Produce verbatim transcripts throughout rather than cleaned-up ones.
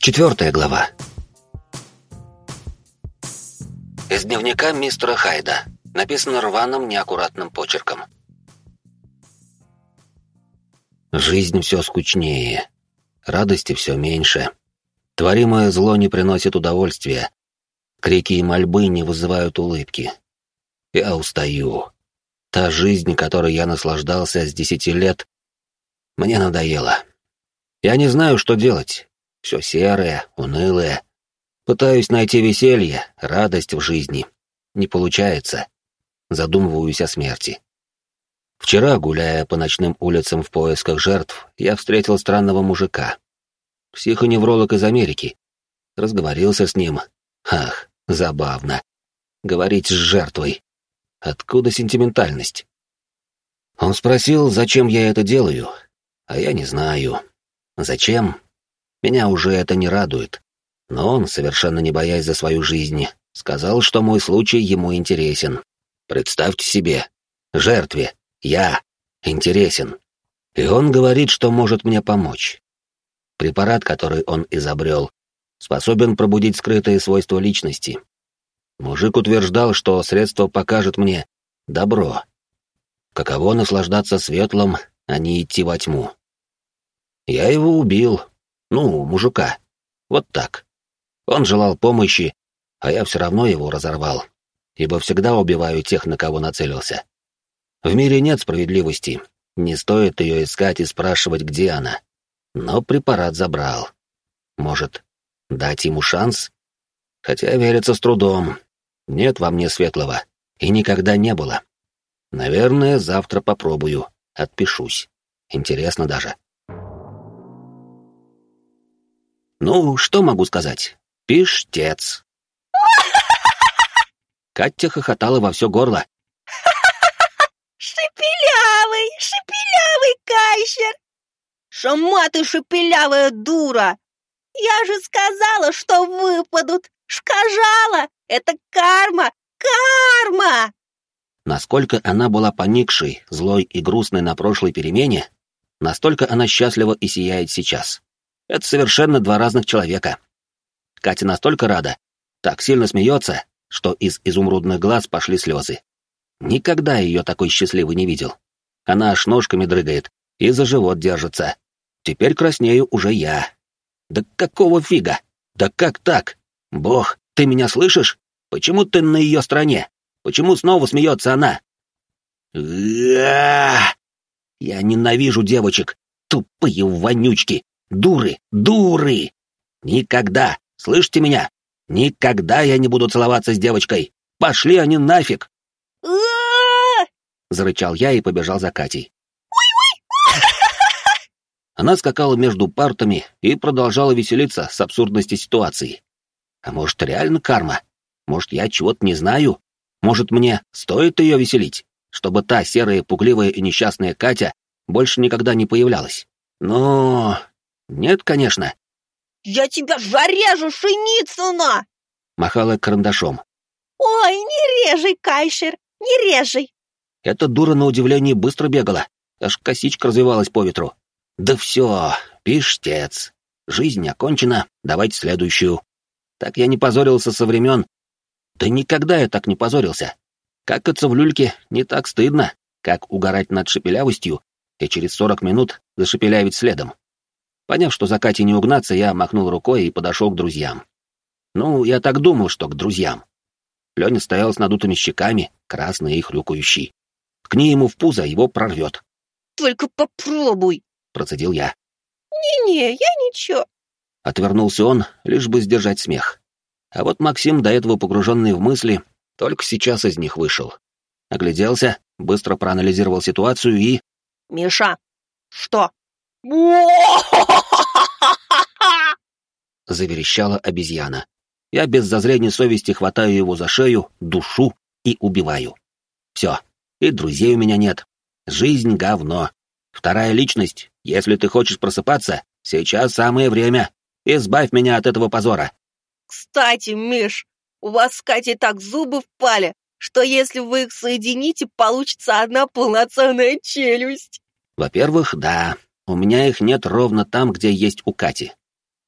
Четвертая глава. Из дневника мистера Хайда. Написано рваным, неаккуратным почерком. Жизнь все скучнее, радости все меньше. Творимое зло не приносит удовольствия. Крики и мольбы не вызывают улыбки. Я устаю. Та жизнь, которой я наслаждался с десяти лет, мне надоела. Я не знаю, что делать. Все серое, унылое. Пытаюсь найти веселье, радость в жизни. Не получается. Задумываюсь о смерти. Вчера, гуляя по ночным улицам в поисках жертв, я встретил странного мужика. Психоневролог из Америки. Разговорился с ним. Ах, забавно. Говорить с жертвой. Откуда сентиментальность? Он спросил, зачем я это делаю, а я не знаю. Зачем? Меня уже это не радует. Но он, совершенно не боясь за свою жизнь, сказал, что мой случай ему интересен. Представьте себе, жертве, я, интересен. И он говорит, что может мне помочь. Препарат, который он изобрел, способен пробудить скрытые свойства личности. Мужик утверждал, что средство покажет мне добро. Каково наслаждаться светлым, а не идти во тьму. Я его убил. Ну, мужика. Вот так. Он желал помощи, а я все равно его разорвал, ибо всегда убиваю тех, на кого нацелился. В мире нет справедливости, не стоит ее искать и спрашивать, где она. Но препарат забрал. Может, дать ему шанс? Хотя верится с трудом. Нет во мне светлого, и никогда не было. Наверное, завтра попробую, отпишусь. Интересно даже. Ну, что могу сказать? Пиштец. Катя хохотала во все горло. Шепелявый, шепелявый Кайшер! Шама ты шепелявая дура! Я же сказала, что выпадут! Сказала! Это карма! Карма! Насколько она была поникшей, злой и грустной на прошлой перемене, настолько она счастлива и сияет сейчас. Это совершенно два разных человека. Катя настолько рада, так сильно смеется, что из изумрудных глаз пошли слезы. Никогда ее такой счастливой не видел. Она аж ножками дрыгает и за живот держится. Теперь краснею уже я. Да какого фига? Да как так? Бог, ты меня слышишь? Почему ты на ее стороне? Почему снова смеется она? Я ненавижу девочек. Тупые вонючки. Дуры, дуры! Никогда, слышите меня? Никогда я не буду целоваться с девочкой. Пошли они нафиг! Зарычал я и побежал за Катей. Она скакала между партами и продолжала веселиться с абсурдности ситуации. А может, реально карма? Может, я чего-то не знаю? Может, мне стоит ее веселить, чтобы та серая, пугливая и несчастная Катя больше никогда не появлялась? Но... Нет, конечно. Я тебя зарежу, Синицына! Махала карандашом. Ой, не режей, Кайшер, не режей. Эта дура на удивление быстро бегала, аж косичка развивалась по ветру. Да все, пиштец. Жизнь окончена, давайте следующую. Так я не позорился со времен. Да никогда я так не позорился. Какаться в люльке не так стыдно, как угорать над шепелявостью и через сорок минут зашепелявить следом. Поняв, что за Катей не угнаться, я махнул рукой и подошел к друзьям. Ну, я так думал, что к друзьям. Леня стоял с надутыми щеками, красный и хрюкающий. Ткни ему в пузо, его прорвет. Только попробуй, процедил я. Не-не, я ничего. Отвернулся он, лишь бы сдержать смех. А вот Максим, до этого погруженный в мысли, только сейчас из них вышел. Огляделся, быстро проанализировал ситуацию и... Миша, что? Заверещала обезьяна. Я без зазрения совести хватаю его за шею, душу и убиваю. Все, и друзей у меня нет. Жизнь — говно. Вторая личность, если ты хочешь просыпаться, сейчас самое время. Избавь меня от этого позора. Кстати, Миш, у вас с Катей так зубы впали, что если вы их соедините, получится одна полноценная челюсть. Во-первых, да, у меня их нет ровно там, где есть у Кати.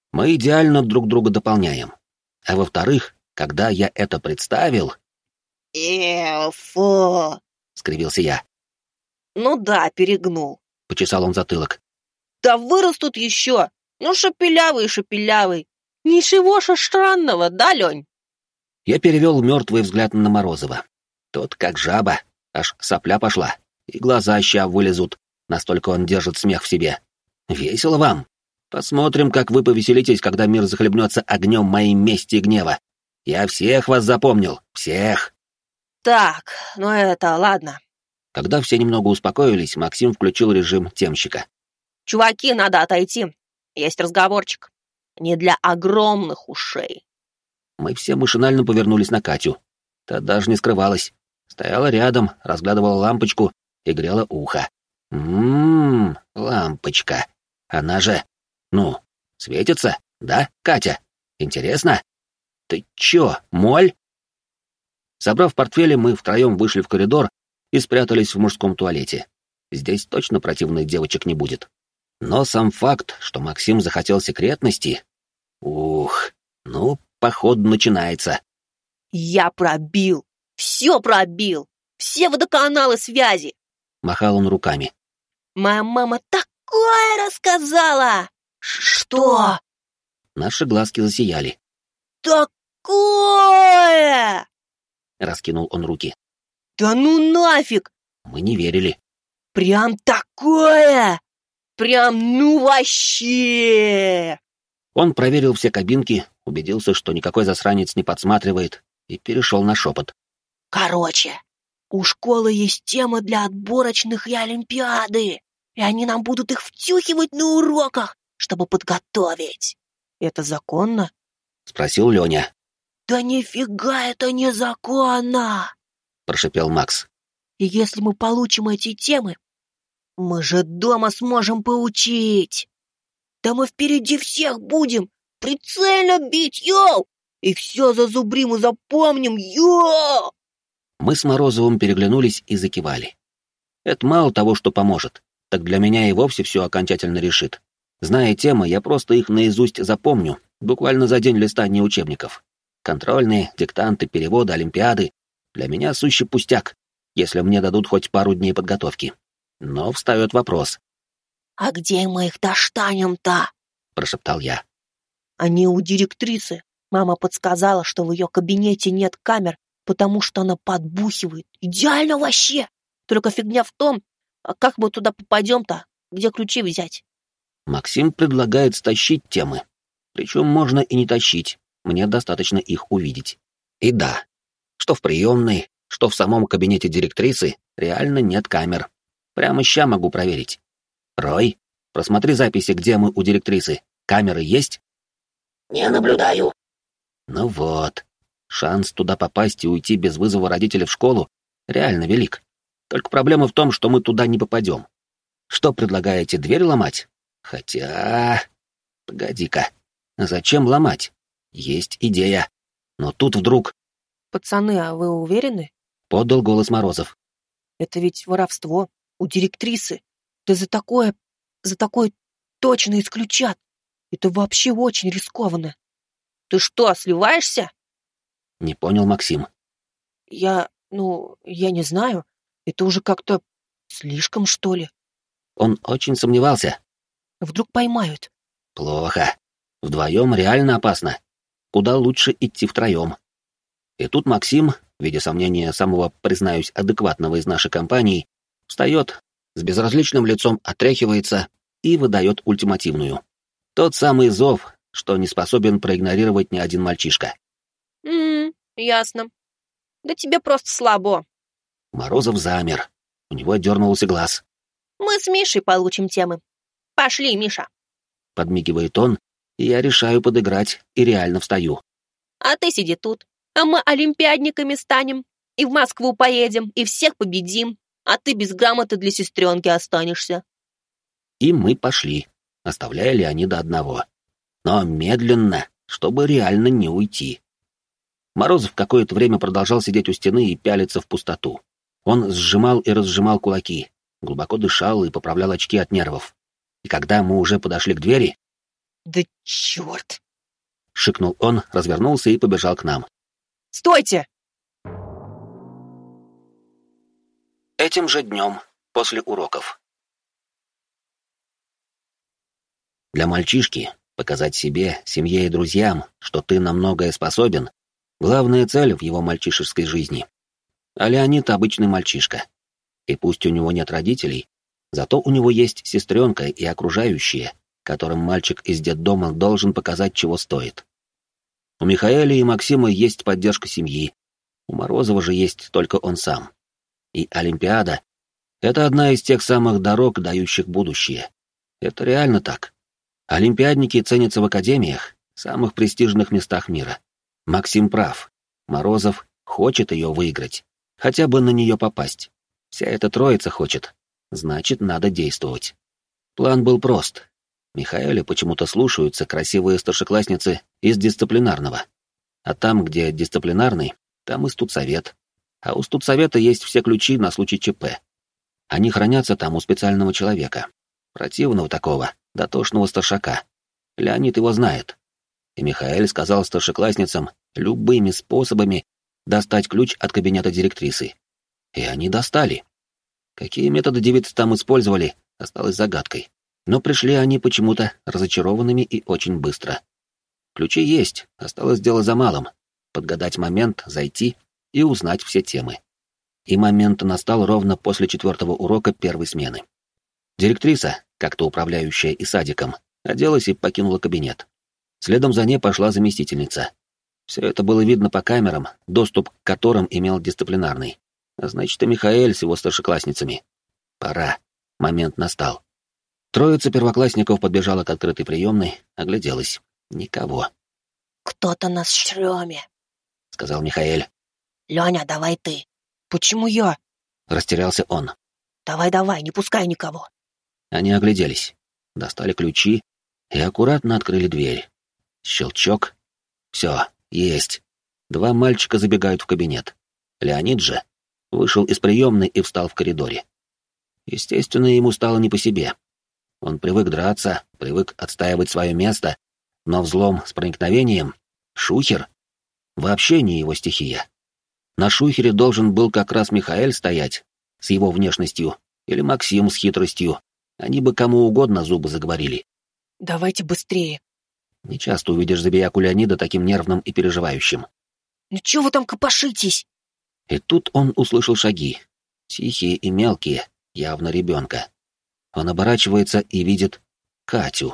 Мы идеально друг друга дополняем. А во-вторых, когда я это представил... «Эу, фу!» — скривился я. «Ну да, перегнул», — почесал он затылок. «Да вырастут еще! Ну, шепелявый, шепелявый! Ничего же странного, да, Лень?» Я перевел мертвый взгляд на Морозова. Тот как жаба, аж сопля пошла, и глаза ща вылезут, настолько он держит смех в себе. Весело вам? Посмотрим, как вы повеселитесь, когда мир захлебнется огнем моей мести и гнева. Я всех вас запомнил, всех. Так, ну это ладно. Когда все немного успокоились, Максим включил режим темщика. Чуваки, надо отойти. Есть разговорчик. Не для огромных ушей. Мы все машинально повернулись на Катю. Та даже не скрывалась. Стояла рядом, разглядывала лампочку и грела ухо. Ммм, лампочка. Она же... Ну, светится, да, Катя? Интересно? Ты чё, моль? Собрав портфели, мы втроем вышли в коридор и спрятались в мужском туалете. Здесь точно противных девочек не будет. Но сам факт, что Максим захотел секретности... Ух, ну, походу начинается. Я пробил. Все пробил. Все водоканалы связи. Махал он руками. Моя мама такое рассказала. Что? Наши глазки засияли. Такое! Раскинул он руки. Да ну нафиг! Мы не верили. Прям такое! Прям ну вообще! Он проверил все кабинки, убедился, что никакой засранец не подсматривает, и перешел на шепот. Короче, у школы есть темы для отборочных и олимпиады, и они нам будут их втюхивать на уроках, чтобы подготовить. Это законно? Спросил Леня. Да нифига это незаконно! Прошипел Макс. И если мы получим эти темы, мы же дома сможем поучить. Да мы впереди всех будем прицельно бить, йоу! И все зазубрим и запомним, йоу! Мы с Морозовым переглянулись и закивали. Это мало того, что поможет, так для меня и вовсе все окончательно решит. Зная темы, я просто их наизусть запомню, буквально за день листания учебников. Контрольные, диктанты, переводы, олимпиады. Для меня сущий пустяк, если мне дадут хоть пару дней подготовки. Но встает вопрос. «А где мы их достанем-то?» — прошептал я. «Они у директрисы. Мама подсказала, что в ее кабинете нет камер, потому что она подбухивает. Идеально вообще! Только фигня в том, а как мы туда попадем-то? Где ключи взять?» Максим предлагает стащить темы. Причем можно и не тащить, мне достаточно их увидеть. И да, что в приемной, что в самом кабинете директрисы реально нет камер. Прямо ща могу проверить. Рой, просмотри записи, где мы у директрисы. Камеры есть? Не наблюдаю. Ну вот, шанс туда попасть и уйти без вызова родителей в школу реально велик. Только проблема в том, что мы туда не попадем. Что предлагаете, дверь ломать? Хотя... Погоди-ка, зачем ломать? Есть идея. Но тут вдруг... «Пацаны, а вы уверены?» — подал голос Морозов. «Это ведь воровство у директрисы. Да за такое... за такое точно исключат. Это вообще очень рискованно. Ты что, сливаешься?» Не понял Максим. «Я... ну, я не знаю. Это уже как-то слишком, что ли?» Он очень сомневался. «Вдруг поймают?» «Плохо. Вдвоем реально опасно. Куда лучше идти втроем». И тут Максим, видя сомнения самого, признаюсь, адекватного из нашей компании, встает, с безразличным лицом отряхивается и выдает ультимативную. Тот самый зов, что не способен проигнорировать ни один мальчишка. «М-м, ясно. Да тебе просто слабо». Морозов замер. У него дернулся глаз. «Мы с Мишей получим темы. Пошли, Миша». Подмигивает он, и я решаю подыграть и реально встаю. «А ты сиди тут, а мы олимпиадниками станем, и в Москву поедем, и всех победим, а ты без грамоты для сестренки останешься». И мы пошли, оставляя Леонида одного. Но медленно, чтобы реально не уйти. Морозов какое-то время продолжал сидеть у стены и пялиться в пустоту. Он сжимал и разжимал кулаки, глубоко дышал и поправлял очки от нервов. И когда мы уже подошли к двери... Да черт! Шикнул он, развернулся и побежал к нам. Стойте! Этим же днем, после уроков. Для мальчишки показать себе, семье и друзьям, что ты на многое способен, главная цель в его мальчишеской жизни. А Леонид обычный мальчишка. И пусть у него нет родителей, зато у него есть сестренка и окружающие, которым мальчик из детдома должен показать, чего стоит. У Михаэля и Максима есть поддержка семьи, у Морозова же есть только он сам. И Олимпиада — это одна из тех самых дорог, дающих будущее. Это реально так. Олимпиадники ценятся в академиях, самых престижных местах мира. Максим прав. Морозов хочет ее выиграть, хотя бы на нее попасть. Вся эта троица хочет. Значит, надо действовать. План был прост. Михаэля почему-то слушаются красивые старшеклассницы из дисциплинарного. А там, где дисциплинарный, там и студсовет. А у студсовета есть все ключи на случай ЧП. Они хранятся там у специального человека. Противного такого, дотошного старшака. Леонид его знает. И Михаэль сказал старшеклассницам любыми способами достать ключ от кабинета директрисы. И они достали. Какие методы девицы там использовали, осталось загадкой. Но пришли они почему-то разочарованными и очень быстро. Ключи есть, осталось дело за малым. Подгадать момент, зайти и узнать все темы. И момент настал ровно после четвертого урока первой смены. Директриса, как-то управляющая и садиком, оделась и покинула кабинет. Следом за ней пошла заместительница. Все это было видно по камерам, доступ к которым имел дисциплинарный. А значит, и Михаэль с его старшеклассницами. Пора. Момент настал. Троица первоклассников подбежала к открытой приемной, огляделась. Никого. «Кто-то на шрёме», — сказал Михаэль. «Лёня, давай ты». «Почему я?» — растерялся он. «Давай-давай, не пускай никого». Они огляделись, достали ключи и аккуратно открыли дверь. Щелчок. Все, есть. Два мальчика забегают в кабинет. Леонид же вышел из приемной и встал в коридоре. Естественно, ему стало не по себе. Он привык драться, привык отстаивать свое место, но взлом с проникновением, шухер, вообще не его стихия. На шухере должен был как раз Михаэль стоять, с его внешностью, или Максим с хитростью. Они бы кому угодно зубы заговорили. «Давайте быстрее». Нечасто увидишь забияку Леонида таким нервным и переживающим. «Ну чего вы там копошитесь?» И тут он услышал шаги. Тихие и мелкие, явно ребенка. Он оборачивается и видит Катю.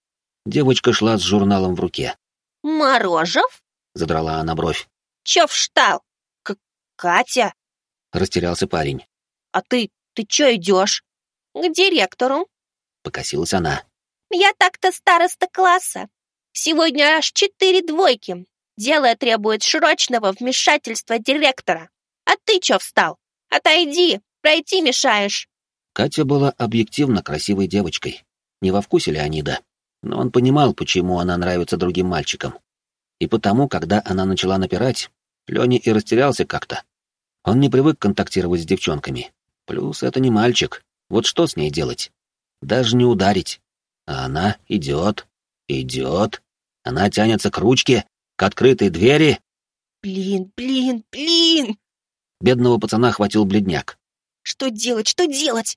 Девочка шла с журналом в руке. «Морожев?» — задрала она бровь. «Чё встал? К Катя?» — растерялся парень. «А ты, ты чё идёшь?» «К директору», — покосилась она. «Я так-то староста класса. Сегодня аж четыре двойки. Дело требует срочного вмешательства директора. А ты чё встал? Отойди, пройти мешаешь». Катя была объективно красивой девочкой. Не во вкусе Леонида, но он понимал, почему она нравится другим мальчикам. И потому, когда она начала напирать, Лёня и растерялся как-то. Он не привык контактировать с девчонками. Плюс это не мальчик. Вот что с ней делать? Даже не ударить. А она идет, идет. Она тянется к ручке, к открытой двери. «Блин, блин, блин!» Бедного пацана хватил бледняк. «Что делать, что делать?»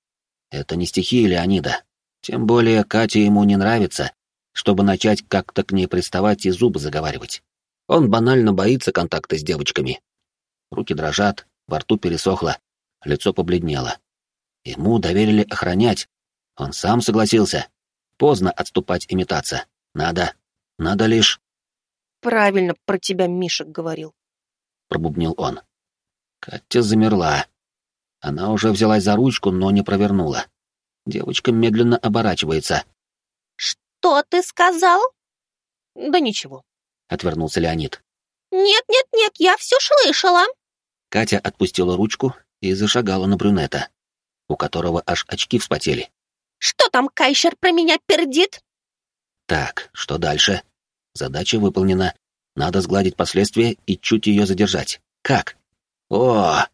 Это не стихия Леонида. Тем более Катя ему не нравится, чтобы начать как-то к ней приставать и зубы заговаривать. Он банально боится контакта с девочками. Руки дрожат, во рту пересохло, лицо побледнело. Ему доверили охранять. Он сам согласился. Поздно отступать и метаться. Надо, надо лишь... «Правильно про тебя Мишек говорил», — пробубнил он. Катя замерла. Она уже взялась за ручку, но не провернула. Девочка медленно оборачивается. «Что ты сказал?» «Да ничего», — отвернулся Леонид. «Нет-нет-нет, я все слышала». Катя отпустила ручку и зашагала на брюнета, у которого аж очки вспотели. «Что там Кайшер про меня пердит?» Так, что дальше? Задача выполнена. Надо сгладить последствия и чуть ее задержать. Как? О!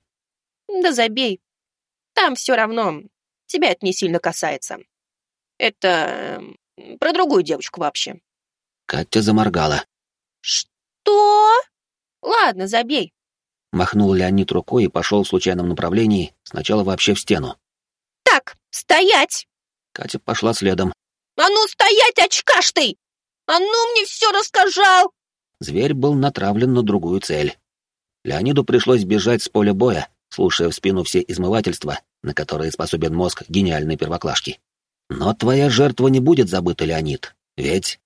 Да забей. Там все равно. Тебя это не сильно касается. Это Про другую девочку вообще. Катя заморгала. Что? Ладно, забей. Махнул Леонид рукой и пошел в случайном направлении, сначала вообще в стену. Так, стоять! Катя пошла следом. А ну стоять, очкаш ты! А ну мне все рассказал! Зверь был натравлен на другую цель. Леониду пришлось бежать с поля боя, слушая в спину все измывательства, на которые способен мозг гениальной первоклашки. Но твоя жертва не будет забыта, Леонид, ведь...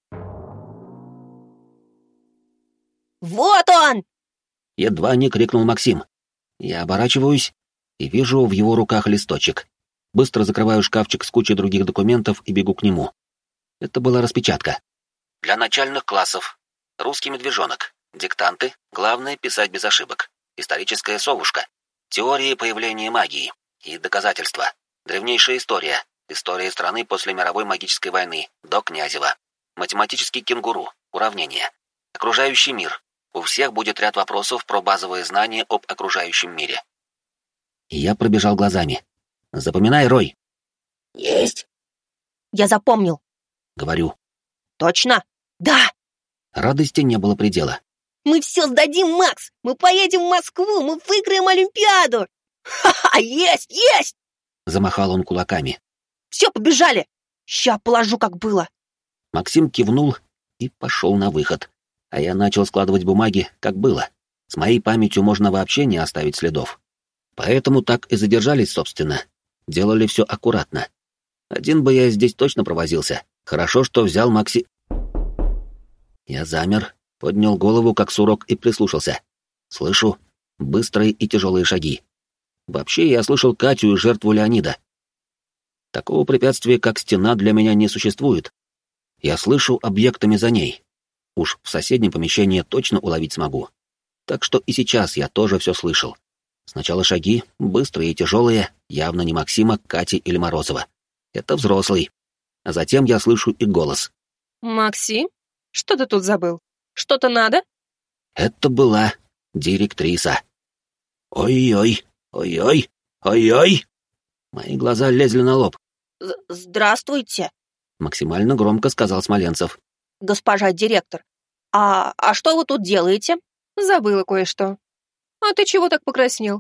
Вот он! Едва не крикнул Максим. Я оборачиваюсь и вижу в его руках листочек. Быстро закрываю шкафчик с кучей других документов и бегу к нему. Это была распечатка. Для начальных классов. Русский медвежонок. Диктанты. Главное — писать без ошибок. Историческая совушка. Теории появления магии. И доказательства. Древнейшая история. История страны после мировой магической войны. До Князева. Математический кенгуру. Уравнение. Окружающий мир. У всех будет ряд вопросов про базовые знания об окружающем мире. Я пробежал глазами. Запоминай, Рой. Есть. Я запомнил. Говорю. Точно? Да. Радости не было предела. Мы все сдадим, Макс. Мы поедем в Москву. Мы выиграем Олимпиаду. Ха-ха, есть, есть. Замахал он кулаками. Все, побежали. Ща положу, как было. Максим кивнул и пошел на выход. А я начал складывать бумаги, как было. С моей памятью можно вообще не оставить следов. Поэтому так и задержались, собственно. Делали все аккуратно. Один бы я здесь точно провозился. Хорошо, что взял Макси... Я замер, поднял голову, как сурок, и прислушался. Слышу быстрые и тяжелые шаги. Вообще, я слышал Катю и жертву Леонида. Такого препятствия, как стена, для меня не существует. Я слышу объектами за ней. Уж в соседнем помещении точно уловить смогу. Так что и сейчас я тоже все слышал. Сначала шаги, быстрые и тяжелые, явно не Максима, Кати или Морозова. Это взрослый. А затем я слышу и голос. «Максим, что ты тут забыл? Что-то надо?» Это была директриса. Ой-ой, ой-ой, ой-ой. Мои глаза лезли на лоб. «Здравствуйте», — максимально громко сказал Смоленцев. «Госпожа директор, а, а что вы тут делаете?» «Забыла кое-что. А ты чего так покраснел?»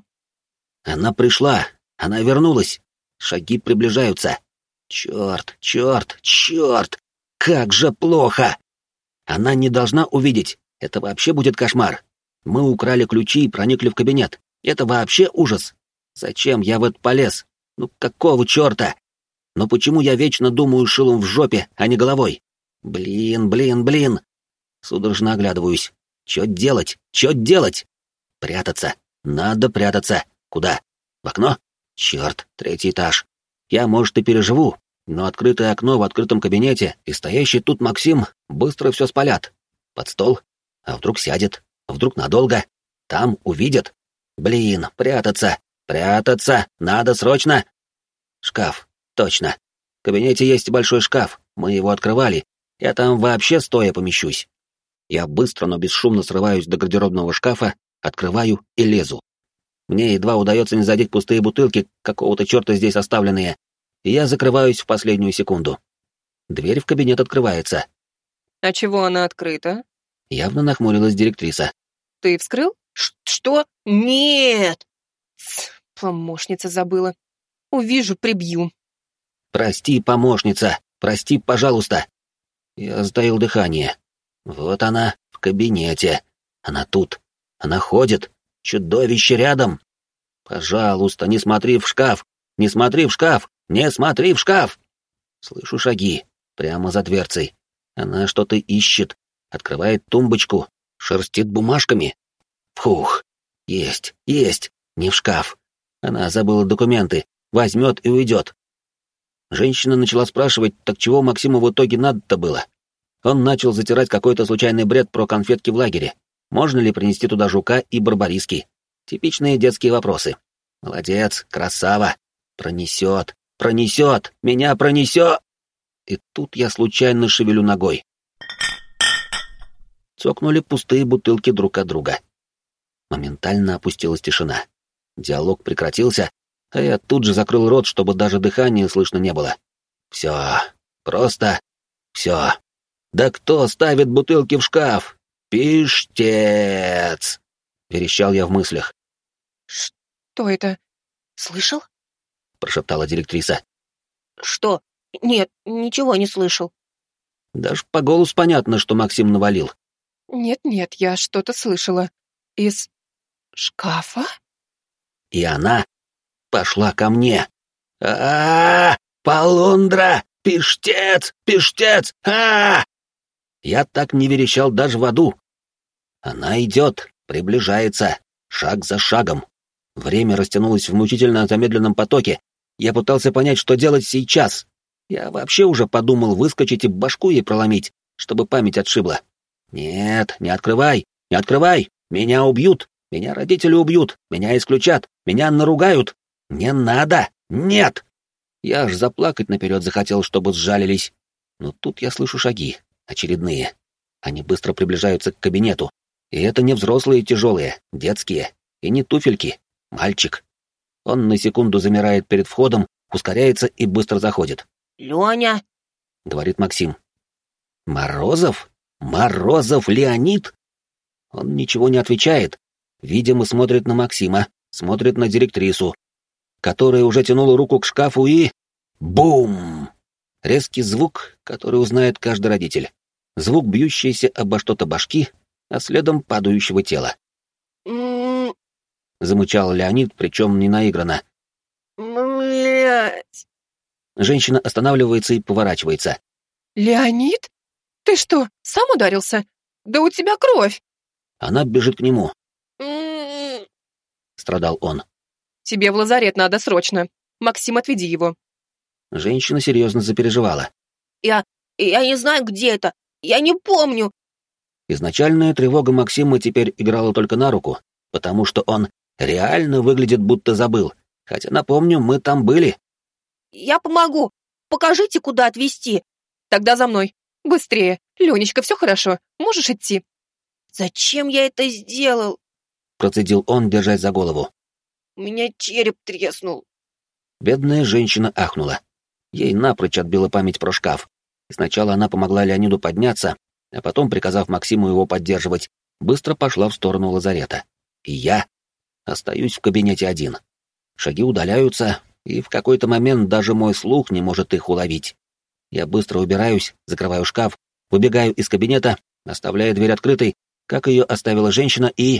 Она пришла, она вернулась. Шаги приближаются. Черт, черт, черт! Как же плохо! Она не должна увидеть. Это вообще будет кошмар. Мы украли ключи и проникли в кабинет. Это вообще ужас. Зачем я в это полез? Ну какого черта? Но почему я вечно думаю шилом в жопе, а не головой? Блин, блин, блин. Судорожно оглядываюсь. Чё делать? Чё делать? Прятаться. Надо прятаться. Куда? В окно? Черт, третий этаж. Я, может, и переживу, но открытое окно в открытом кабинете и стоящий тут Максим быстро все спалят. Под стол? А вдруг сядет? Вдруг надолго? Там увидят? Блин, прятаться. Прятаться. Надо срочно. Шкаф. Точно. В кабинете есть большой шкаф. Мы его открывали. Я там вообще стоя помещусь. Я быстро, но бесшумно срываюсь до гардеробного шкафа, открываю и лезу. Мне едва удается не задеть пустые бутылки, какого-то черта здесь оставленные, и я закрываюсь в последнюю секунду. Дверь в кабинет открывается. «А чего она открыта?» Явно нахмурилась директриса. «Ты вскрыл?» Ш «Что? Нет!» Тс, помощница забыла. «Увижу, прибью». «Прости, помощница, прости, пожалуйста». Я сдаил дыхание. Вот она, в кабинете. Она тут. Она ходит. Чудовище рядом. Пожалуйста, не смотри в шкаф. Не смотри в шкаф. Не смотри в шкаф. Слышу шаги. Прямо за дверцей. Она что-то ищет. Открывает тумбочку. Шерстит бумажками. Фух. Есть, есть. Не в шкаф. Она забыла документы. Возьмет и уйдет. Женщина начала спрашивать, так чего Максиму в итоге надо-то было? Он начал затирать какой-то случайный бред про конфетки в лагере. Можно ли принести туда жука и барбариски? Типичные детские вопросы. Молодец, красава. Пронесет, пронесет, меня пронесет. И тут я случайно шевелю ногой. Цокнули пустые бутылки друг от друга. Моментально опустилась тишина. Диалог прекратился, а я тут же закрыл рот, чтобы даже дыхания слышно не было. Все, просто Все. Да кто ставит бутылки в шкаф? Пиштец! Верещал я в мыслях. Что это? Слышал? Прошептала директриса. Что? Нет, ничего не слышал. Даже по голосу понятно, что Максим навалил. Нет-нет, я что-то слышала. Из шкафа? И она пошла ко мне. А-а-а! Полундра! Пиштец! Пиштец! А-а-а! Я так не верещал даже в аду. Она идет, приближается, шаг за шагом. Время растянулось в мучительно замедленном потоке. Я пытался понять, что делать сейчас. Я вообще уже подумал выскочить и башку ей проломить, чтобы память отшибла. Нет, не открывай, не открывай! Меня убьют, меня родители убьют, меня исключат, меня наругают. Не надо! Нет! Я аж заплакать наперед захотел, чтобы сжалились. Но тут я слышу шаги, очередные. Они быстро приближаются к кабинету. И это не взрослые тяжелые, детские. И не туфельки. Мальчик. Он на секунду замирает перед входом, ускоряется и быстро заходит. «Леня!» — говорит Максим. «Морозов? Морозов Леонид?» Он ничего не отвечает. Видимо, смотрит на Максима, смотрит на директрису, которая уже тянула руку к шкафу и... Бум! Резкий звук, который узнает каждый родитель. Звук бьющейся обо что-то башки, а следом падающего тела. М-м-м. Замычал Леонид, причем не наигранно. Блять. Женщина останавливается и поворачивается. Леонид? Ты что, сам ударился? Да у тебя кровь. Она бежит к нему. М-м-м. Страдал он. Тебе в лазарет надо срочно. Максим, отведи его. Женщина серьезно запереживала. Я... я не знаю, где это. Я не помню. Изначальная тревога Максима теперь играла только на руку, потому что он реально выглядит, будто забыл. Хотя, напомню, мы там были. Я помогу. Покажите, куда отвезти. Тогда за мной. Быстрее. Ленечка, все хорошо. Можешь идти. Зачем я это сделал? Процедил он, держась за голову. У меня череп треснул. Бедная женщина ахнула. Ей напрочь отбила память про шкаф. И сначала она помогла Леониду подняться, а потом, приказав Максиму его поддерживать, быстро пошла в сторону лазарета. И я остаюсь в кабинете один. Шаги удаляются, и в какой-то момент даже мой слух не может их уловить. Я быстро убираюсь, закрываю шкаф, выбегаю из кабинета, оставляя дверь открытой, как ее оставила женщина, и...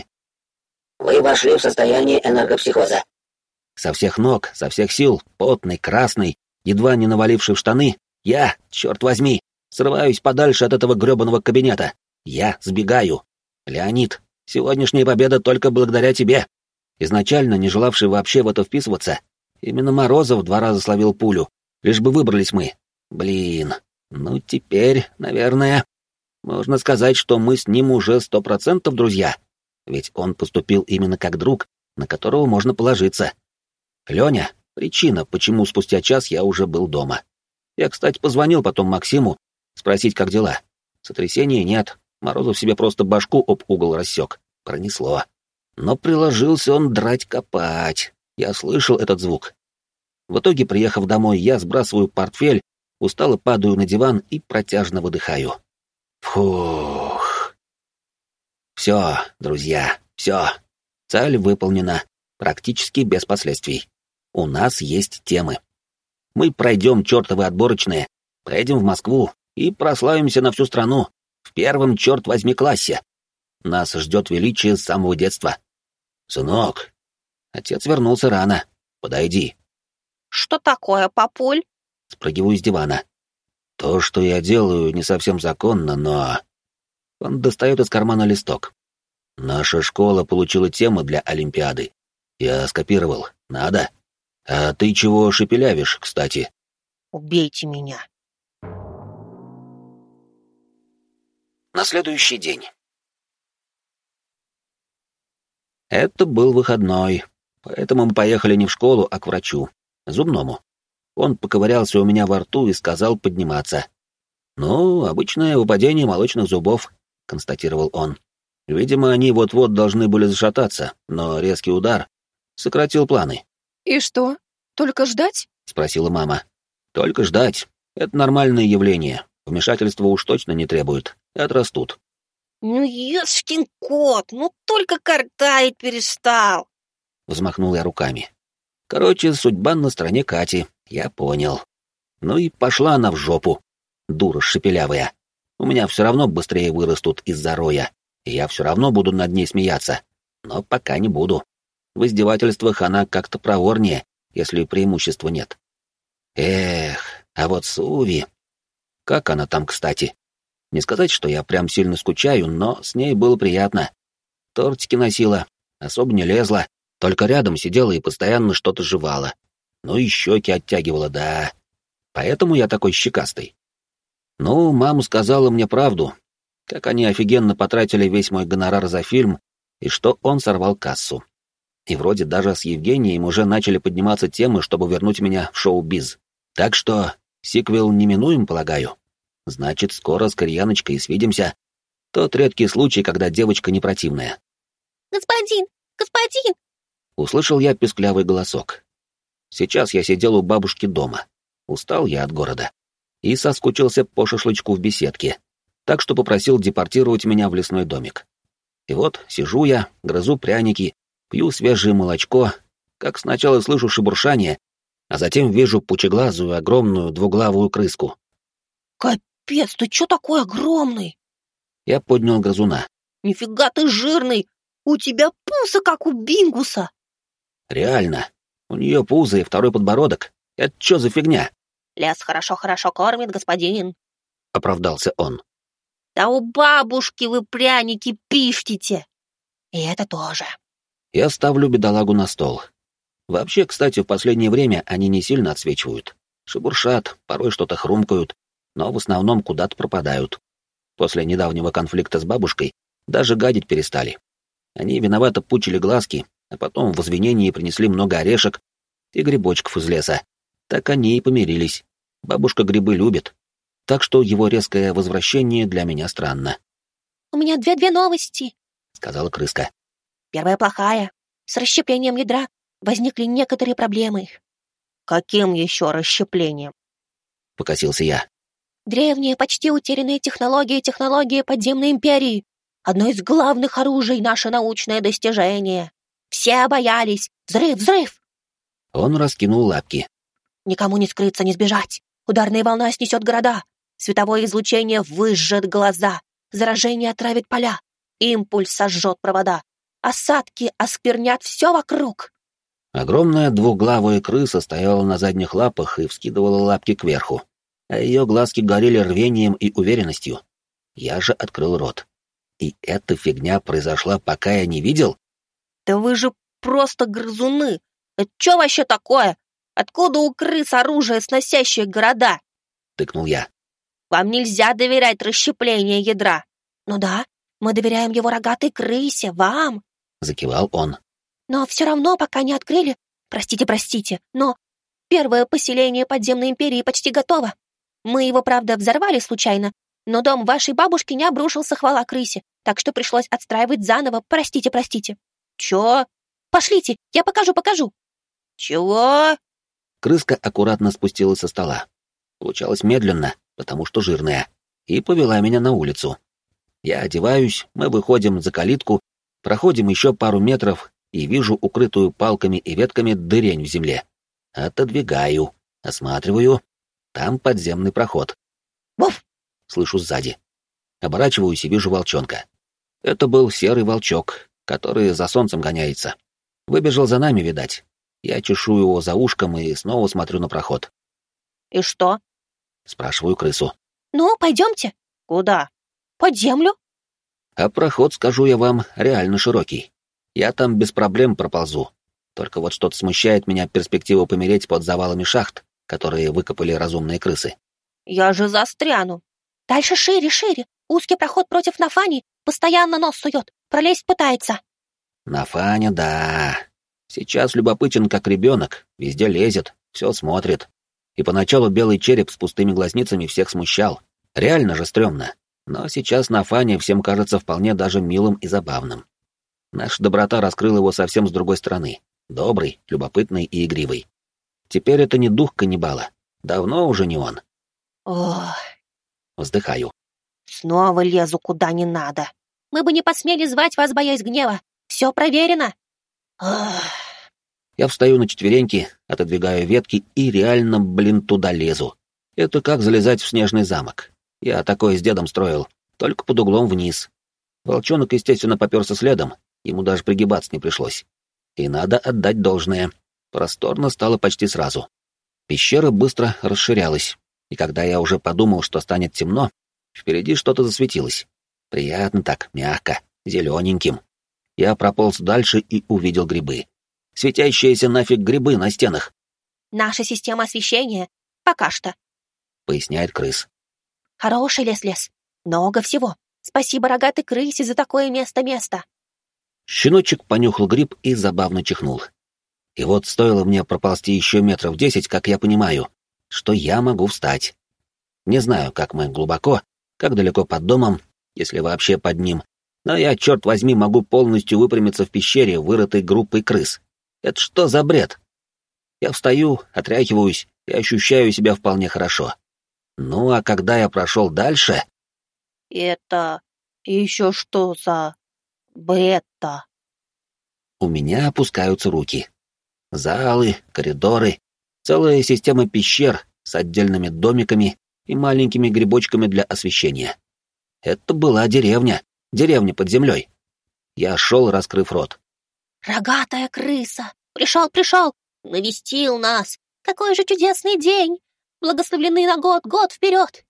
Вы вошли в состояние энергопсихоза. Со всех ног, со всех сил, потный, красный, едва не наваливший в штаны, я, черт возьми, срываюсь подальше от этого гребаного кабинета. Я сбегаю. Леонид, сегодняшняя победа только благодаря тебе. Изначально не желавший вообще в это вписываться, именно Морозов два раза словил пулю, лишь бы выбрались мы. Блин, ну теперь, наверное, можно сказать, что мы с ним уже сто процентов друзья, ведь он поступил именно как друг, на которого можно положиться. Леня — причина, почему спустя час я уже был дома. Я, кстати, позвонил потом Максиму, спросить, как дела. Сотрясения нет, Морозов себе просто башку об угол рассек. Пронесло. Но приложился он драть-копать. Я слышал этот звук. В итоге, приехав домой, я сбрасываю портфель, устало падаю на диван и протяжно выдыхаю. Фух. Все, друзья, все. Цель выполнена. Практически без последствий. У нас есть темы. Мы пройдем чертовы отборочные, поедем в Москву и прославимся на всю страну в первом, черт возьми, классе. Нас ждет величие с самого детства. Сынок, отец вернулся рано. Подойди. Что такое, папуль? Спрыгиваю с дивана. То, что я делаю, не совсем законно, но... Он достает из кармана листок. Наша школа получила тему для Олимпиады. Я скопировал. Надо? А ты чего шепелявишь, кстати? Убейте меня. На следующий день. Это был выходной, поэтому мы поехали не в школу, а к врачу, зубному. Он поковырялся у меня во рту и сказал подниматься. «Ну, обычное выпадение молочных зубов», — констатировал он. «Видимо, они вот-вот должны были зашататься, но резкий удар сократил планы». «И что, только ждать?» — спросила мама. «Только ждать. Это нормальное явление. Вмешательства уж точно не требуют, отрастут. Ну, ешкин кот, ну только картавить перестал. Взмахнул я руками. Короче, судьба на стороне Кати, я понял. Ну и пошла она в жопу, дура шепелявая. У меня все равно быстрее вырастут из-за роя, и я все равно буду над ней смеяться. Но пока не буду. В издевательствах она как-то проворнее, если преимущества нет. Эх, а вот Суви... Как она там, кстати? Не сказать, что я прям сильно скучаю, но с ней было приятно. Тортики носила, особо не лезла, только рядом сидела и постоянно что-то жевала. Ну и щеки оттягивала, да. Поэтому я такой щекастый. Ну, мама сказала мне правду, как они офигенно потратили весь мой гонорар за фильм, и что он сорвал кассу. И вроде даже с Евгением уже начали подниматься темы, чтобы вернуть меня в шоу-биз. Так что сиквел неминуем, полагаю. Значит, скоро с Кореяночкой свидимся. Тот редкий случай, когда девочка не противная. «Господин! Господин!» Услышал я писклявый голосок. Сейчас я сидел у бабушки дома. Устал я от города. И соскучился по шашлычку в беседке. Так что попросил депортировать меня в лесной домик. И вот сижу я, грызу пряники, пью свежее молочко, как сначала слышу шебуршание, а затем вижу пучеглазую огромную двуглавую крыску. «Капец, ты чё такой огромный?» Я поднял грызуна. «Нифига ты жирный! У тебя пузо, как у Бингуса!» «Реально, у нее пузо и второй подбородок. Это чё за фигня?» «Лес хорошо-хорошо кормит, господин», — оправдался он. «Да у бабушки вы пряники пиштите! И это тоже». Я ставлю бедолагу на стол. Вообще, кстати, в последнее время они не сильно отсвечивают. Шебуршат, порой что-то хрумкают, но в основном куда-то пропадают. После недавнего конфликта с бабушкой даже гадить перестали. Они виновато пучили глазки, а потом в извинении принесли много орешек и грибочков из леса. Так они и помирились. Бабушка грибы любит. Так что его резкое возвращение для меня странно. «У меня две-две новости», — сказала крыска. «Первая плохая. С расщеплением ядра возникли некоторые проблемы». «Каким еще расщеплением?» — покосился я. «Древние, почти утерянные технологии, технологии подземной империи. Одно из главных оружий — наше научное достижение. Все боялись. Взрыв, взрыв!» Он раскинул лапки. «Никому не скрыться, не сбежать. Ударная волна снесет города. Световое излучение выжжет глаза. Заражение отравит поля. Импульс сожжет провода. Осадки осквернят все вокруг». Огромная двухглавая крыса стояла на задних лапах и вскидывала лапки кверху, а ее глазки горели рвением и уверенностью. Я же открыл рот. И эта фигня произошла, пока я не видел? «Да вы же просто грызуны! Это что вообще такое? Откуда у крыс оружие, сносящее города?» — тыкнул я. «Вам нельзя доверять расщеплению ядра». «Ну да, мы доверяем его рогатой крысе, вам», — закивал он. «Но все равно пока не открыли. Простите, простите, но первое поселение подземной империи почти готово. Мы его, правда, взорвали случайно, но дом вашей бабушки не обрушился, хвала крысе, так что пришлось отстраивать заново. Простите, простите». «Чё? Пошлите, я покажу, покажу». «Чего?» Крыска аккуратно спустилась со стола. Получалось медленно, потому что жирная, и повела меня на улицу. Я одеваюсь, мы выходим за калитку, проходим еще пару метров и вижу укрытую палками и ветками дырень в земле. Отодвигаю, осматриваю. Там подземный проход. «Вов!» — слышу сзади. Оборачиваюсь и вижу волчонка. Это был серый волчок, который за солнцем гоняется. Выбежал за нами, видать. Я чешу его за ушком и снова смотрю на проход. «И что?» — спрашиваю крысу. «Ну, пойдемте». «Куда?» «Под землю». А проход, скажу я вам, реально широкий. Я там без проблем проползу. Только вот что-то смущает меня перспектива помереть под завалами шахт, которые выкопали разумные крысы. «Я же застряну». «Дальше шире, шире. Узкий проход против Нафани. Постоянно нос сует. Пролезть пытается». Нафаня, да. Сейчас любопытен, как ребенок. Везде лезет, все смотрит. И поначалу белый череп с пустыми глазницами всех смущал. Реально же стрёмно. Но сейчас Нафаня всем кажется вполне даже милым и забавным. Наша доброта раскрыла его совсем с другой стороны. Добрый, любопытный и игривый. Теперь это не дух каннибала. Давно уже не он. Ох, Вздыхаю. Снова лезу куда не надо. Мы бы не посмели звать вас, боясь гнева. Все проверено. Ах. Я встаю на четвереньки, отодвигаю ветки и реально, блин, туда лезу. Это как залезать в снежный замок. Я такое с дедом строил, только под углом вниз. Волчонок, естественно, попёрся следом, ему даже пригибаться не пришлось. И надо отдать должное. Просторно стало почти сразу. Пещера быстро расширялась, и когда я уже подумал, что станет темно, впереди что-то засветилось. Приятно так, мягко, зелененьким. Я прополз дальше и увидел грибы. Светящиеся нафиг грибы на стенах. Наша система освещения пока что, Поясняет крыс. Хороший лес-лес. Много всего. Спасибо рогатой крысе за такое место-место. Щеночек понюхал гриб и забавно чихнул. И вот стоило мне проползти еще метров десять, как я понимаю, что я могу встать. Не знаю, как мы глубоко, как далеко под домом, если вообще под ним, но я, черт возьми, могу полностью выпрямиться в пещере, вырытой группой крыс. Это что за бред? Я встаю, отряхиваюсь и ощущаю себя вполне хорошо. Ну а когда я прошел дальше... Это еще что за бета? У меня опускаются руки. Залы, коридоры, целая система пещер с отдельными домиками и маленькими грибочками для освещения. Это была деревня, деревня под землей. Я шел, раскрыв рот. Рогатая крыса! Пришел, пришел! Навестил нас! Какой же чудесный день! Благословлены на год, год вперед!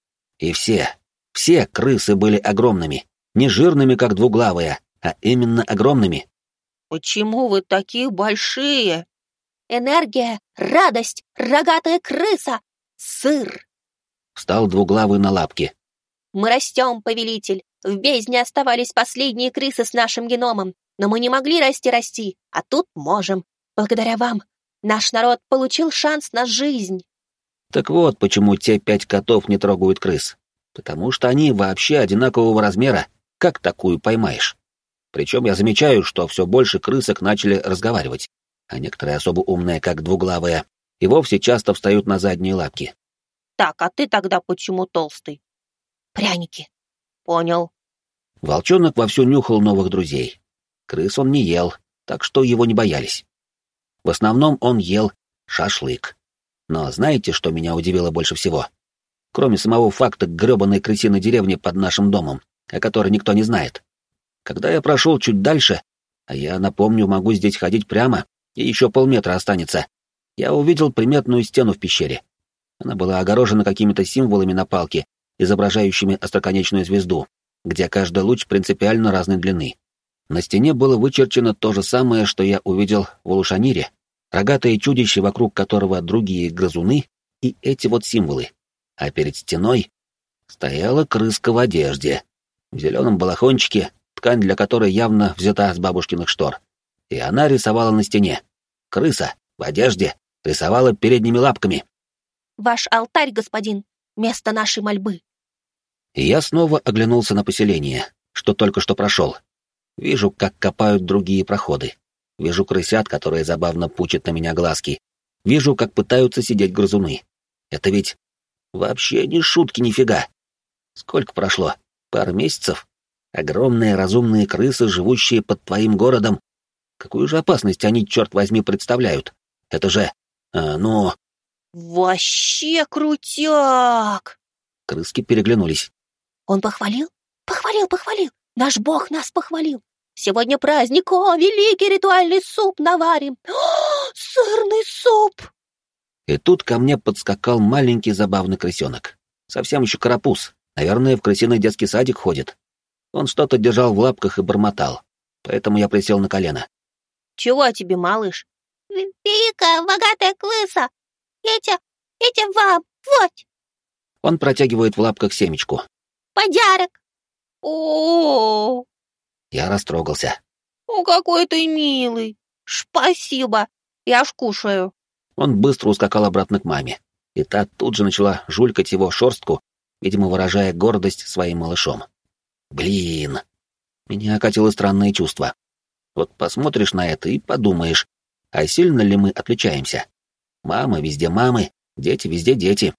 И все, все крысы были огромными. Не жирными, как двуглавые, а именно огромными. Почему вы такие большие? Энергия, радость, рогатая крыса, сыр. Встал двуглавый на лапки. Мы растем, повелитель. В бездне оставались последние крысы с нашим геномом, но мы не могли расти-расти, а тут можем. Благодаря вам наш народ получил шанс на жизнь. Так вот, почему те пять котов не трогают крыс. Потому что они вообще одинакового размера. Как такую поймаешь? Причем я замечаю, что все больше крысок начали разговаривать, а некоторые особо умные, как двуглавые, и вовсе часто встают на задние лапки. Так, а ты тогда почему толстый? Пряники. Понял. Волчонок вовсю нюхал новых друзей. Крыс он не ел, так что его не боялись. В основном он ел шашлык. Но знаете, что меня удивило больше всего? Кроме самого факта грёбаной крысиной деревни под нашим домом, о которой никто не знает. Когда я прошел чуть дальше, а я, напомню, могу здесь ходить прямо, и еще полметра останется, я увидел приметную стену в пещере. Она была огорожена какими-то символами на палке, изображающими остроконечную звезду, где каждый луч принципиально разной длины. На стене было вычерчено то же самое, что я увидел в Улушанире, рогатое чудище, вокруг которого другие грызуны и эти вот символы. А перед стеной стояла крыска в одежде, в зеленом балахончике, ткань для которой явно взята с бабушкиных штор. И она рисовала на стене. Крыса в одежде рисовала передними лапками. Ваш алтарь, господин, место нашей мольбы. И я снова оглянулся на поселение, что только что прошел. Вижу, как копают другие проходы. Вижу крысят, которые забавно пучат на меня глазки. Вижу, как пытаются сидеть грызуны. Это ведь вообще не шутки нифига. Сколько прошло? Пару месяцев? Огромные разумные крысы, живущие под твоим городом. Какую же опасность они, черт возьми, представляют? Это же... А, ну... Вообще крутяк! Крыски переглянулись. Он похвалил? Похвалил, похвалил. Наш бог нас похвалил. Сегодня праздник, о, великий ритуальный суп наварим. О, сырный суп! И тут ко мне подскакал маленький забавный крысенок. Совсем еще карапуз. Наверное, в крысиный детский садик ходит. Он что-то держал в лапках и бормотал. Поэтому я присел на колено. Чего тебе, малыш? Великая богатая крыса! Эти, эти вам, вот! Он протягивает в лапках семечку. Подарок! О, я растрогался. О, какой ты милый! Спасибо! Я ж кушаю. Он быстро ускакал обратно к маме, и та тут же начала жулькать его шерстку, видимо, выражая гордость своим малышом. Блин! Меня окатило странное чувство. Вот посмотришь на это и подумаешь, а сильно ли мы отличаемся? Мама везде мамы, дети везде дети.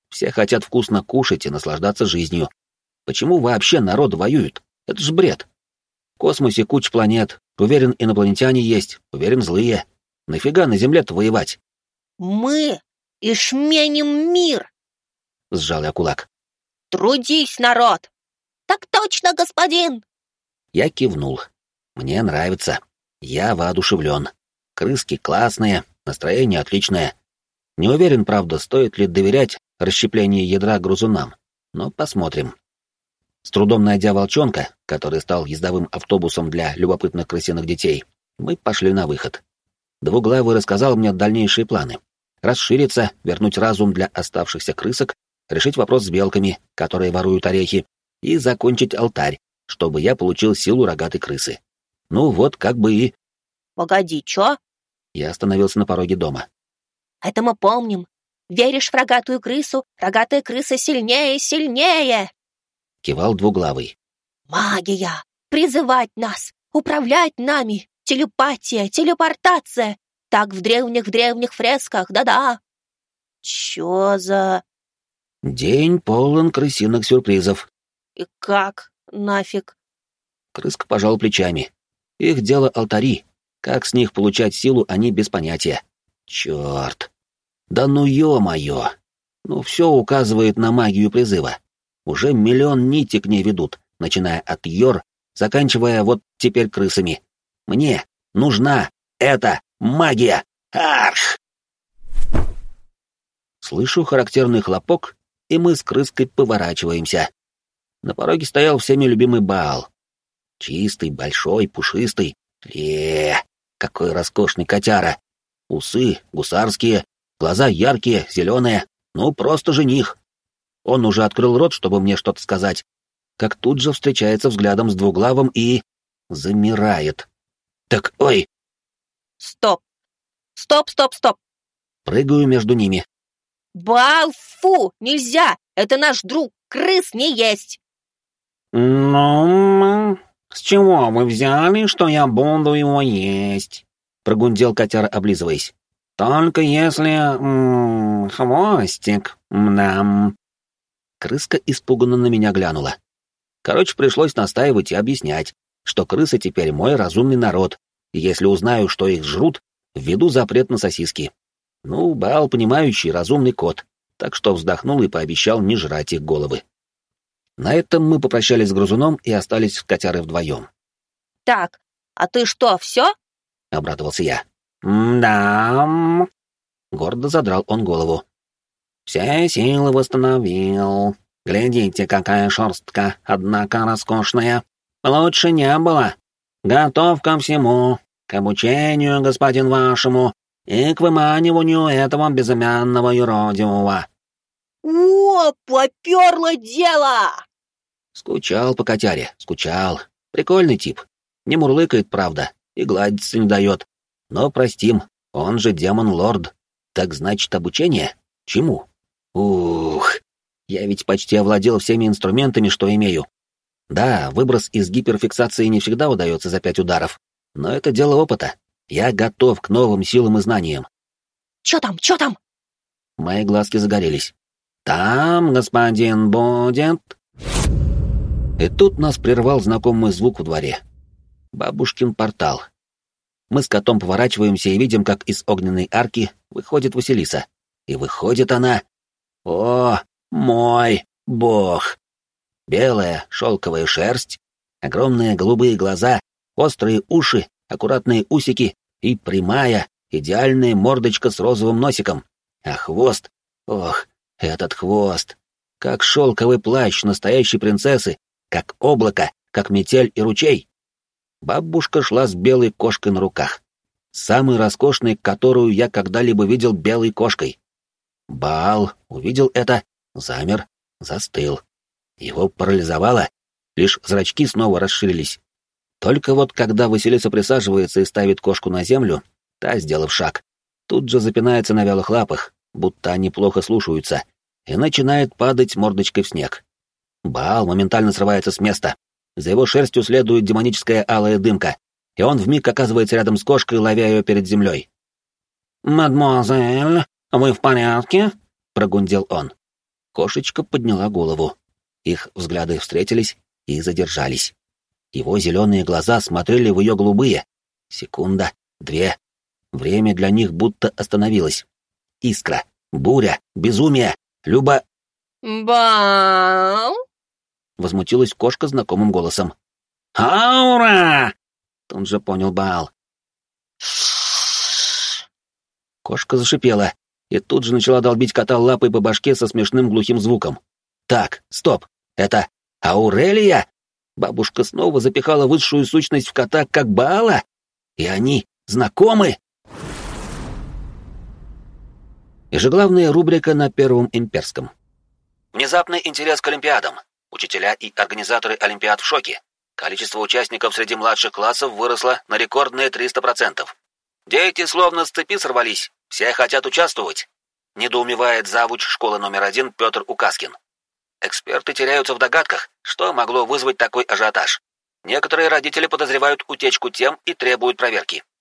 Все хотят вкусно кушать и наслаждаться жизнью. Почему вообще народ воюет? Это ж бред. В космосе куча планет. Уверен, инопланетяне есть. Уверен, злые. Нафига на Земле-то воевать? Мы ишменим мир. Сжал я кулак. Трудись, народ. Так точно, господин. Я кивнул. Мне нравится. Я воодушевлен. Крыски классные, настроение отличное. Не уверен, правда, стоит ли доверять расщеплению ядра грызунам. Но посмотрим. С трудом найдя волчонка, который стал ездовым автобусом для любопытных крысиных детей, мы пошли на выход. Двуглавый рассказал мне дальнейшие планы. Расшириться, вернуть разум для оставшихся крысок, решить вопрос с белками, которые воруют орехи, и закончить алтарь, чтобы я получил силу рогатой крысы. Ну вот, как бы и... Погоди, чё? Я остановился на пороге дома. Это мы помним. Веришь в рогатую крысу, рогатая крыса сильнее и сильнее. Кивал Двуглавый. Магия! Призывать нас! Управлять нами! Телепатия, телепортация! Так в древних-древних фресках, да-да! Чё за... День полон крысиных сюрпризов. И как? Нафиг? Крыска пожал плечами. Их дело алтари. Как с них получать силу, они без понятия. Чёрт! Да ну ё-моё! Ну всё указывает на магию призыва. Уже миллион нитей к ней ведут, начиная от Йор, заканчивая вот теперь крысами. Мне нужна эта магия! Арх! Слышу характерный хлопок, и мы с крыской поворачиваемся. На пороге стоял всеми любимый Баал. Чистый, большой, пушистый. Ле, какой роскошный котяра! Усы гусарские, глаза яркие, зеленые. Ну, просто жених. Он уже открыл рот, чтобы мне что-то сказать, как тут же встречается взглядом с Двуглавым и... замирает. Так, ой! Стоп! Стоп, стоп, стоп! Прыгаю между ними. Баал, фу! Нельзя! Это наш друг! Крыс не есть! «Ну, с чего вы взяли, что я буду его есть?» — прогундел котяра, облизываясь. «Только если... М-м, хвостик, мдам». Крыска испуганно на меня глянула. Короче, пришлось настаивать и объяснять, что крысы теперь мой разумный народ, и если узнаю, что их жрут, введу запрет на сосиски. Ну, Баал понимающий, разумный кот, так что вздохнул и пообещал не жрать их головы. На этом мы попрощались с грызуном и остались с котярой вдвоем. Так, а ты что, все? — обрадовался я. «Да...» — гордо задрал он голову. «Все силы восстановил. Глядите, какая шерстка, однако роскошная. Лучше не было. Готов ко всему, к обучению, господин вашему, и к выманиванию этого безымянного юродивого». О, поперло дело! Скучал по котяре, скучал. Прикольный тип. Не мурлыкает, правда, и гладиться не дает. Но простим, он же демон-лорд. Так значит, обучение? Чему? Ух, я ведь почти овладел всеми инструментами, что имею. Да, выброс из гиперфиксации не всегда удается за пять ударов, но это дело опыта. Я готов к новым силам и знаниям. Чё там, чё там? Мои глазки загорелись. Там, господин, будет... И тут нас прервал знакомый звук в дворе. Бабушкин портал. Мы с котом поворачиваемся и видим, как из огненной арки выходит Василиса. И выходит она... О, мой бог! Белая шелковая шерсть, огромные голубые глаза, острые уши, аккуратные усики и прямая, идеальная мордочка с розовым носиком. А хвост... Ох, этот хвост! Как шелковый плащ настоящей принцессы, как облако, как метель и ручей. Бабушка шла с белой кошкой на руках. Самой роскошной, которую я когда-либо видел белой кошкой. Баал увидел это, замер, застыл. Его парализовало, лишь зрачки снова расширились. Только вот когда Василиса присаживается и ставит кошку на землю, та, сделав шаг, тут же запинается на вялых лапах, будто они плохо слушаются, и начинает падать мордочкой в снег. Баал моментально срывается с места. За его шерстью следует демоническая алая дымка, и он вмиг оказывается рядом с кошкой, ловя ее перед землей. «Мадемуазель, вы в порядке?» — прогундел он. Кошечка подняла голову. Их взгляды встретились и задержались. Его зеленые глаза смотрели в ее голубые. Секунда, две. Время для них будто остановилось. Искра, буря, безумие, люба... «Бал!» — возмутилась кошка знакомым голосом. «Аура!» — тут же понял Баал. Кошка зашипела и тут же начала долбить кота лапой по башке со смешным глухим звуком. «Так, стоп, это Аурелия?» Бабушка снова запихала высшую сущность в кота, как Баала? И они знакомы? Ежеглавная рубрика на Первом Имперском. Внезапный интерес к Олимпиадам. Учителя и организаторы Олимпиад в шоке. Количество участников среди младших классов выросло на рекордные триста процентов. Дети словно с цепи сорвались, все хотят участвовать. Недоумевает завуч школы номер один Петр Указкин. Эксперты теряются в догадках, что могло вызвать такой ажиотаж. Некоторые родители подозревают утечку тем и требуют проверки.